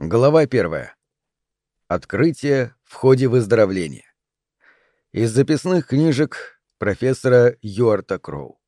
Глава 1. Открытие в ходе выздоровления. Из записных книжек профессора Юарта Кроу.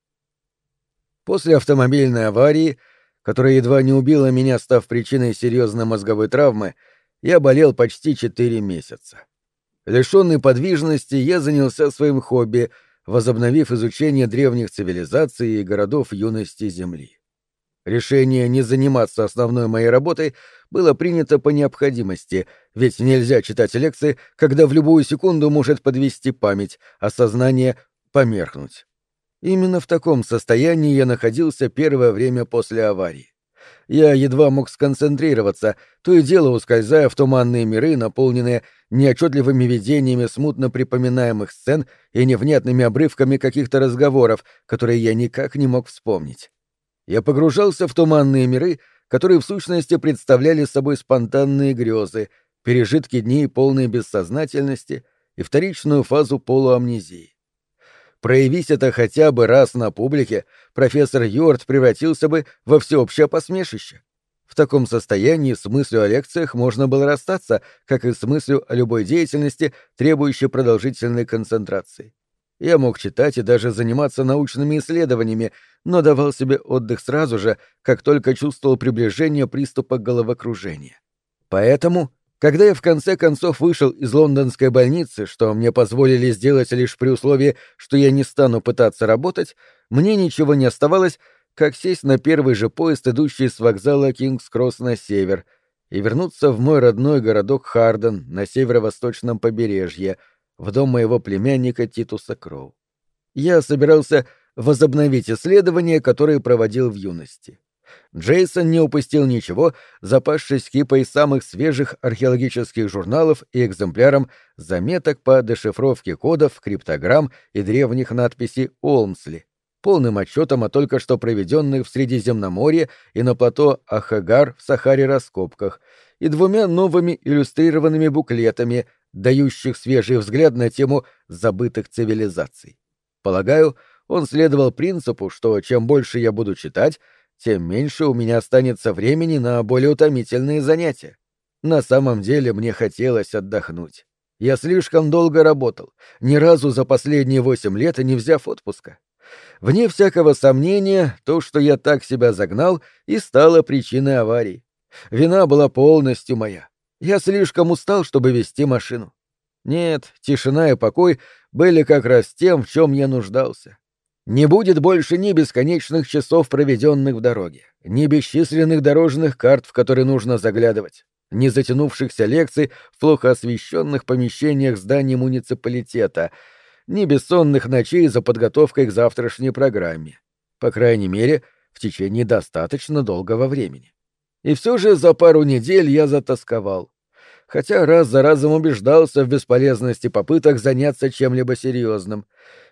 После автомобильной аварии, которая едва не убила меня, став причиной серьезной мозговой травмы, я болел почти 4 месяца. Лишенный подвижности, я занялся своим хобби, возобновив изучение древних цивилизаций и городов юности Земли. Решение не заниматься основной моей работой было принято по необходимости, ведь нельзя читать лекции, когда в любую секунду может подвести память, а сознание померкнуть. Именно в таком состоянии я находился первое время после аварии. Я едва мог сконцентрироваться, то и дело ускользая в туманные миры, наполненные неотчетливыми видениями смутно припоминаемых сцен и невнятными обрывками каких-то разговоров, которые я никак не мог вспомнить. Я погружался в туманные миры, которые в сущности представляли собой спонтанные грезы, пережитки дней полной бессознательности и вторичную фазу полуамнезии. Проявись это хотя бы раз на публике, профессор Юарт превратился бы во всеобщее посмешище. В таком состоянии с мыслью о лекциях можно было расстаться, как и с мыслью о любой деятельности, требующей продолжительной концентрации. Я мог читать и даже заниматься научными исследованиями, но давал себе отдых сразу же, как только чувствовал приближение приступа головокружения. Поэтому, когда я в конце концов вышел из лондонской больницы, что мне позволили сделать лишь при условии, что я не стану пытаться работать, мне ничего не оставалось, как сесть на первый же поезд, идущий с вокзала Кингс-Кросс на север, и вернуться в мой родной городок Харден на северо-восточном побережье, в дом моего племянника Титуса Кроу. Я собирался возобновить исследования, которые проводил в юности. Джейсон не упустил ничего, запасшись кипой самых свежих археологических журналов и экземпляром заметок по дешифровке кодов, криптограмм и древних надписей Олмсли, полным отчетом о только что проведенных в Средиземноморье и на плато Ахагар в Сахаре раскопках, и 2 новыми иллюстрированными буклетами, дающих свежий взгляд на тему забытых цивилизаций. Полагаю, он следовал принципу, что чем больше я буду читать, тем меньше у меня останется времени на более утомительные занятия. На самом деле мне хотелось отдохнуть. Я слишком долго работал, ни разу за последние 8 лет не взяв отпуска. Вне всякого сомнения, то, что я так себя загнал, и стало причиной аварии. Вина была полностью моя. Я слишком устал, чтобы вести машину. Нет, тишина и покой были как раз тем, в чем я нуждался. Не будет больше ни бесконечных часов, проведенных в дороге, ни бесчисленных дорожных карт, в которые нужно заглядывать, ни затянувшихся лекций в плохо освещенных помещениях зданий муниципалитета, ни бессонных ночей за подготовкой к завтрашней программе. По крайней мере, в течение достаточно долгого времени. И все же за пару недель я затосковал. Хотя раз за разом убеждался в бесполезности попыток заняться чем-либо серьезным.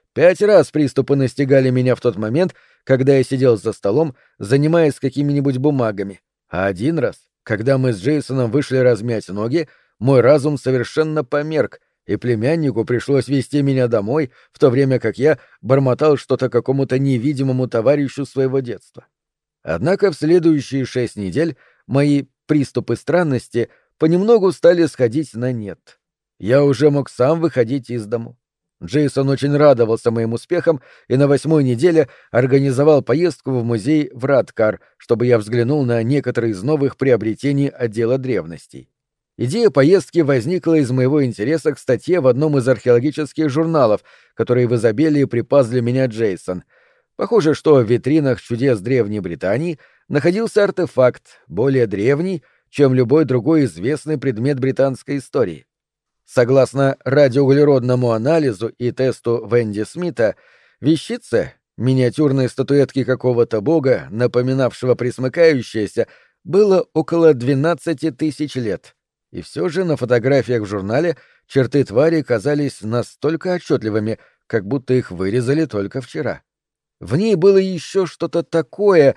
5 раз приступы настигали меня в тот момент, когда я сидел за столом, занимаясь какими-нибудь бумагами, а 1 раз, когда мы с Джейсоном вышли размять ноги, мой разум совершенно померк, и племяннику пришлось везти меня домой, в то время как я бормотал что-то какому-то невидимому товарищу своего детства. Однако в следующие 6 недель мои приступы странности понемногу стали сходить на нет. Я уже мог сам выходить из дому. Джейсон очень радовался моим успехам и на 8-й неделе организовал поездку в музей в Радкар, чтобы я взглянул на некоторые из новых приобретений отдела древностей. Идея поездки возникла из моего интереса к статье в одном из археологических журналов, который в изобилии припас для меня Джейсон. Похоже, что в витринах чудес Древней Британии находился артефакт, более древний, чем любой другой известный предмет британской истории. Согласно радиоуглеродному анализу и тесту Венди Смита, вещице, миниатюрной статуэтки какого-то бога, напоминавшего пресмыкающееся, было около 12 тысяч лет. И все же на фотографиях в журнале черты твари казались настолько отчетливыми, как будто их вырезали только вчера. В ней было еще что-то такое,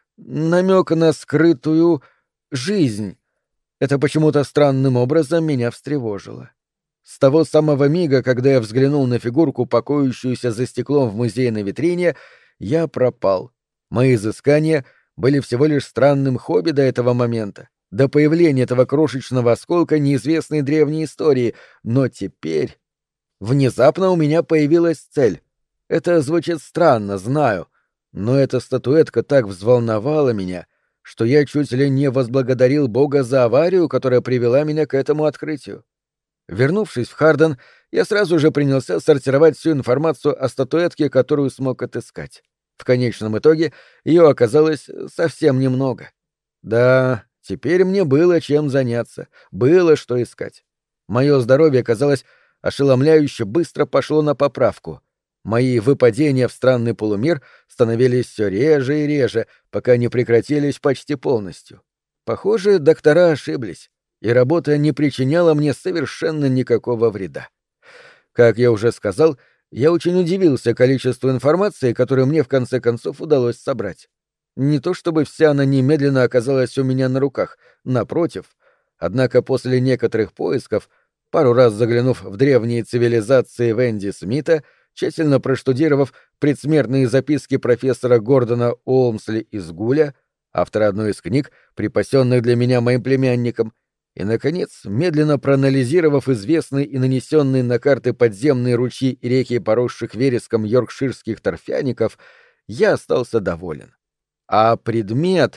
намек на скрытую жизнь. Это почему-то странным образом меня встревожило. С того самого мига, когда я взглянул на фигурку, покоящуюся за стеклом в музейной витрине, я пропал. Мои изыскания были всего лишь странным хобби до этого момента, до появления этого крошечного осколка неизвестной древней истории, но теперь... Внезапно у меня появилась цель. Это звучит странно, знаю, но эта статуэтка так взволновала меня, что я чуть ли не возблагодарил Бога за аварию, которая привела меня к этому открытию. Вернувшись в Харден, я сразу же принялся сортировать всю информацию о статуэтке, которую смог отыскать. В конечном итоге ее оказалось совсем немного. Да, теперь мне было чем заняться, было что искать. Мое здоровье, казалось, ошеломляюще быстро пошло на поправку. Мои выпадения в странный полумир становились все реже и реже, пока не прекратились почти полностью. Похоже, доктора ошиблись, и работа не причиняла мне совершенно никакого вреда. Как я уже сказал, я очень удивился количеству информации, которую мне в конце концов удалось собрать. Не то чтобы вся она немедленно оказалась у меня на руках, напротив. Однако после некоторых поисков, пару раз заглянув в древние цивилизации Венди Смита, тщательно проштудировав предсмертные записки профессора Гордона Уолмсли из Гуля, автора одной из книг, припасенных для меня моим племянником, и, наконец, медленно проанализировав известные и нанесенные на карты подземные ручьи и реки, поросших вереском йоркширских торфяников, я остался доволен. А предмет...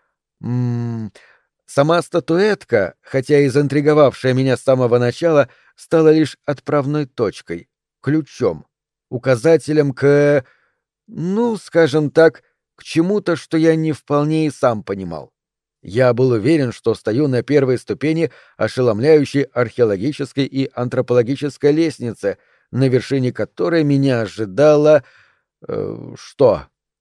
Сама статуэтка, хотя и заинтриговавшая меня с самого начала, стала лишь отправной точкой, ключом, указателем к... скажем так, к чему-то, что я не вполне и сам понимал. Я был уверен, что стою на первой ступени ошеломляющей археологической и антропологической лестницы, на вершине которой меня ожидало... что?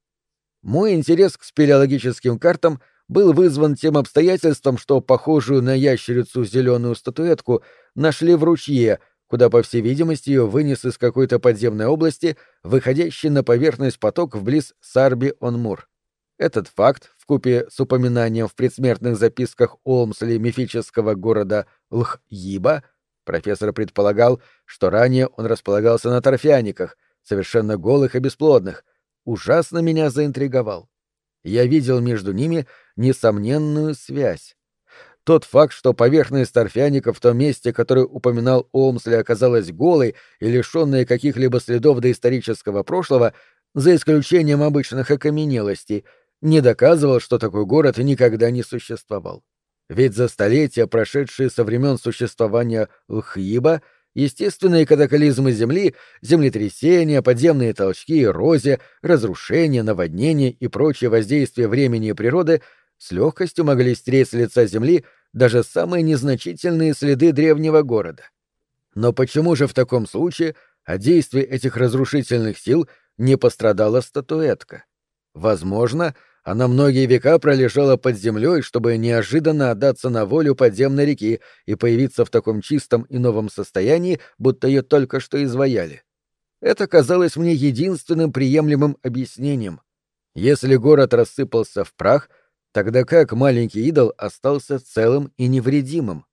Мой интерес к спелеологическим картам был вызван тем обстоятельством, что похожую на ящерицу зеленую статуэтку нашли в ручье, куда, по всей видимости, ее вынес из какой-то подземной области, выходящий на поверхность поток вблиз Сарби-он-Мур. Этот факт, вкупе с упоминанием в предсмертных записках Олмсли мифического города Лх-Йиба, профессор предполагал, что ранее он располагался на торфяниках, совершенно голых и бесплодных, ужасно меня заинтриговал. Я видел между ними несомненную связь. Тот факт, что поверхность торфяника в том месте, которое упоминал Олмсли, оказалась голой и лишенной каких-либо следов доисторического прошлого, за исключением обычных окаменелостей, не доказывал, что такой город никогда не существовал. Ведь за столетия, прошедшие со времен существования Лхьиба, естественные катаклизмы Земли, землетрясения, подземные толчки, эрозия, разрушения, наводнения и прочие воздействия времени и природы с легкостью могли стереть с лица Земли даже самые незначительные следы древнего города. Но почему же в таком случае от действия этих разрушительных сил не пострадала статуэтка? Возможно, она многие века пролежала под землей, чтобы неожиданно отдаться на волю подземной реки и появиться в таком чистом и новом состоянии, будто ее только что изваяли. Это казалось мне единственным приемлемым объяснением. Если город рассыпался в прах, тогда как маленький идол остался целым и невредимым?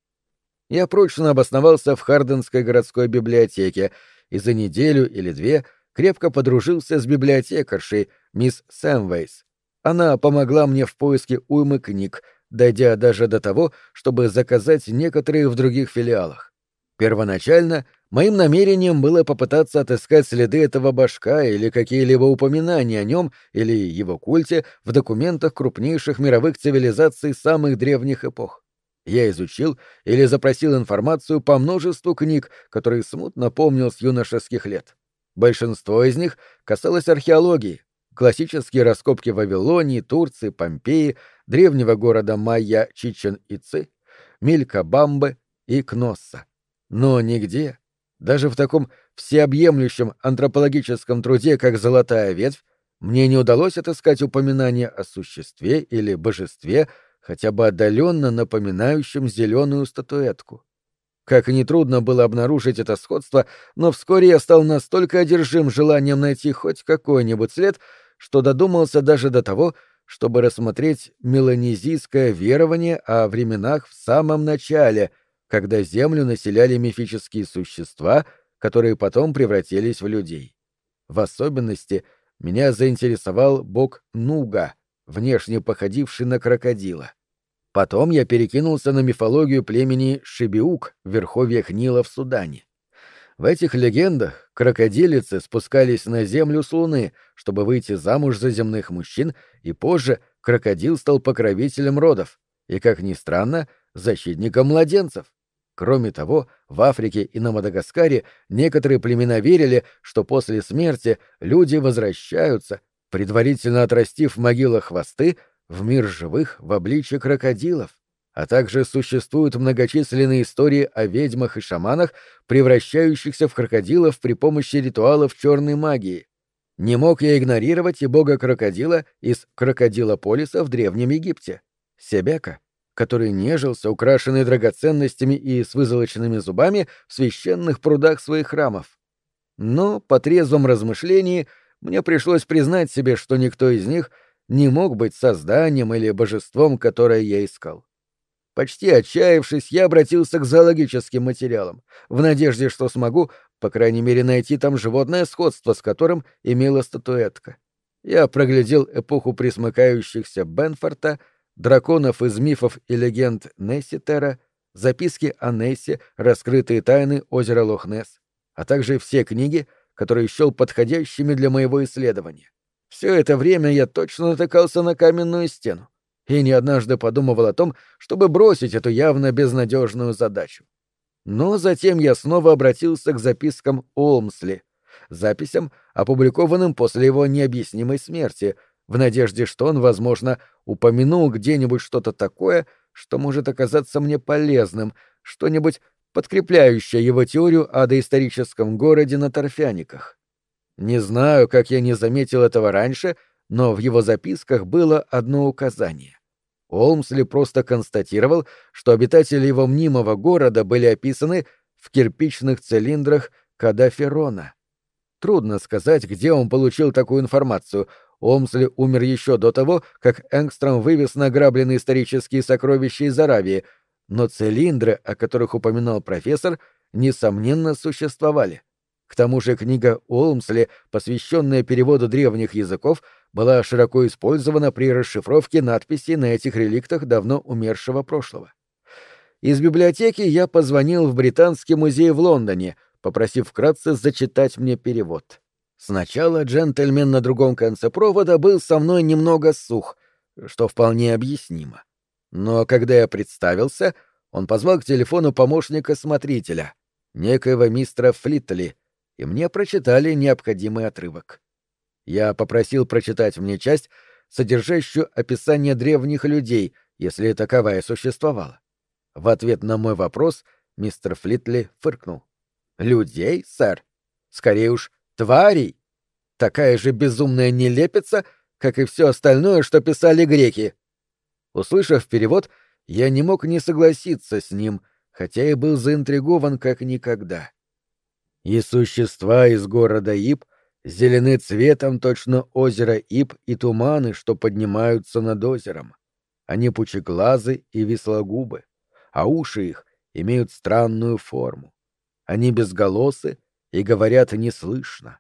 Я прочно обосновался в Харденской городской библиотеке и за неделю или две крепко подружился с библиотекаршей, мисс Сэмвейс. Она помогла мне в поиске уймы книг, дойдя даже до того, чтобы заказать некоторые в других филиалах. Первоначально моим намерением было попытаться отыскать следы этого божка или какие-либо упоминания о нем или его культе в документах крупнейших мировых цивилизаций самых древних эпох. Я изучил или запросил информацию по множеству книг, которые смутно помнил с юношеских лет. Большинство из них касалось археологии, классические раскопки Вавилонии, Турции, Помпеи, древнего города майя Чичен-Ицы, Милькабамбы и Кносса. Но нигде, даже в таком всеобъемлющем антропологическом труде, как «Золотая ветвь», мне не удалось отыскать упоминания о существе или божестве, хотя бы отдаленно напоминающем зеленую статуэтку. Как и нетрудно было обнаружить это сходство, но вскоре я стал настолько одержим желанием найти хоть какой-нибудь след, что додумался даже до того, чтобы рассмотреть меланезийское верование о временах в самом начале, когда Землю населяли мифические существа, которые потом превратились в людей. В особенности меня заинтересовал бог Нуга, внешне походивший на крокодила. Потом я перекинулся на мифологию племени Шибиук в верховьях Нила в Судане. В этих легендах крокодилицы спускались на землю с Луны, чтобы выйти замуж за земных мужчин, и позже крокодил стал покровителем родов и, как ни странно, защитником младенцев. Кроме того, в Африке и на Мадагаскаре некоторые племена верили, что после смерти люди возвращаются, предварительно отрастив в могилах хвосты, в мир живых в обличье крокодилов. А также существуют многочисленные истории о ведьмах и шаманах, превращающихся в крокодилов при помощи ритуалов черной магии. Не мог я игнорировать и бога-крокодила из Крокодилополиса в Древнем Египте, Себека, который нежился, украшенный драгоценностями и с вызолоченными зубами, в священных прудах своих храмов. Но, по трезвом размышлении, мне пришлось признать себе, что никто из них не мог быть созданием или божеством, которое я искал. Почти отчаявшись, я обратился к зоологическим материалам, в надежде, что смогу, по крайней мере, найти там животное сходство, с которым имела статуэтка. Я проглядел эпоху пресмыкающихся Бенфорта, драконов из мифов и легенд Несситера, записки о Нессе, раскрытые тайны озера Лох-Несс, а также все книги, которые счел подходящими для моего исследования. Все это время я точно натыкался на каменную стену и не однажды подумывал о том, чтобы бросить эту явно безнадежную задачу. Но затем я снова обратился к запискам Олмсли, записям, опубликованным после его необъяснимой смерти, в надежде, что он, возможно, упомянул где-нибудь что-то такое, что может оказаться мне полезным, что-нибудь подкрепляющее его теорию о доисторическом городе на торфяниках. Не знаю, как я не заметил этого раньше, но в его записках было одно указание. Олмсли просто констатировал, что обитатели его мнимого города были описаны в кирпичных цилиндрах Кадаферона. Трудно сказать, где он получил такую информацию. Олмсли умер еще до того, как Энгстром вывез награбленные исторические сокровища из Аравии, но цилиндры, о которых упоминал профессор, несомненно существовали. К тому же книга Олмсли, посвященная переводу древних языков, была широко использована при расшифровке надписей на этих реликтах давно умершего прошлого. Из библиотеки я позвонил в Британский музей в Лондоне, попросив вкратце зачитать мне перевод. Сначала джентльмен на другом конце провода был со мной немного сух, что вполне объяснимо. Но когда я представился, он позвал к телефону помощника смотрителя, некоего мистера Флитли, и мне прочитали необходимый отрывок. Я попросил прочитать мне часть, содержащую описание древних людей, если таковая существовала. В ответ на мой вопрос мистер Флитли фыркнул. «Людей, сэр? Скорее уж, тварей! Такая же безумная нелепица, как и все остальное, что писали греки!» Услышав перевод, я не мог не согласиться с ним, хотя и был заинтригован как никогда. «И существа из города Иб зелены цветом точно озеро Иб и туманы, что поднимаются над озером. Они пучеглазы и вислогубы, а уши их имеют странную форму. Они безголосы и говорят неслышно.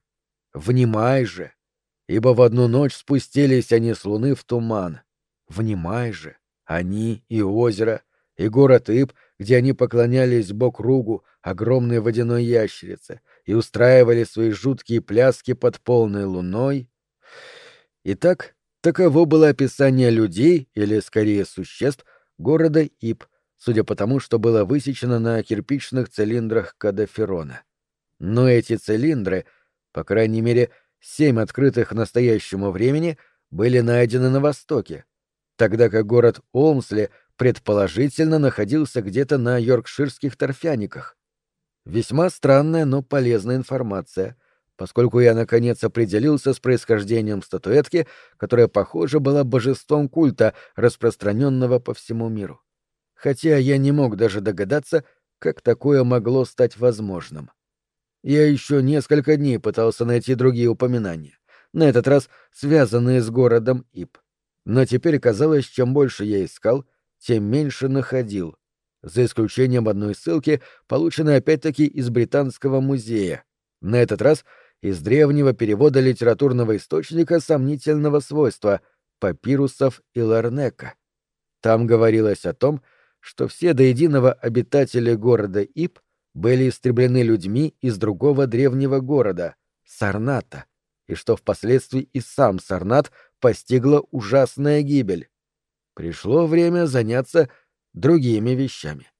Внимай же, ибо в одну ночь спустились они с луны в туман. Внимай же, они и озеро, и город Иб, где они поклонялись бог-ругу, огромной водяной ящерице, и устраивали свои жуткие пляски под полной луной. Итак, таково было описание людей, или скорее существ, города Иб, судя по тому, что было высечено на кирпичных цилиндрах Кадаферона. Но эти цилиндры, по крайней мере, 7 открытых к настоящему времени, были найдены на Востоке, тогда как город Олмсли предположительно находился где-то на йоркширских торфяниках. Весьма странная, но полезная информация, поскольку я наконец определился с происхождением статуэтки, которая, похоже, была божеством культа, распространенного по всему миру. Хотя я не мог даже догадаться, как такое могло стать возможным. Я еще несколько дней пытался найти другие упоминания, на этот раз связанные с городом Иб. Но теперь казалось, чем больше я искал, тем меньше находил, за исключением одной ссылки, полученной опять-таки из Британского музея, на этот раз из древнего перевода литературного источника сомнительного свойства — папирусов и Ларнека. Там говорилось о том, что все до единого обитатели города Иб были истреблены людьми из другого древнего города — Сарната, и что впоследствии и сам Сарнат постигла ужасная гибель. Пришло время заняться другими вещами.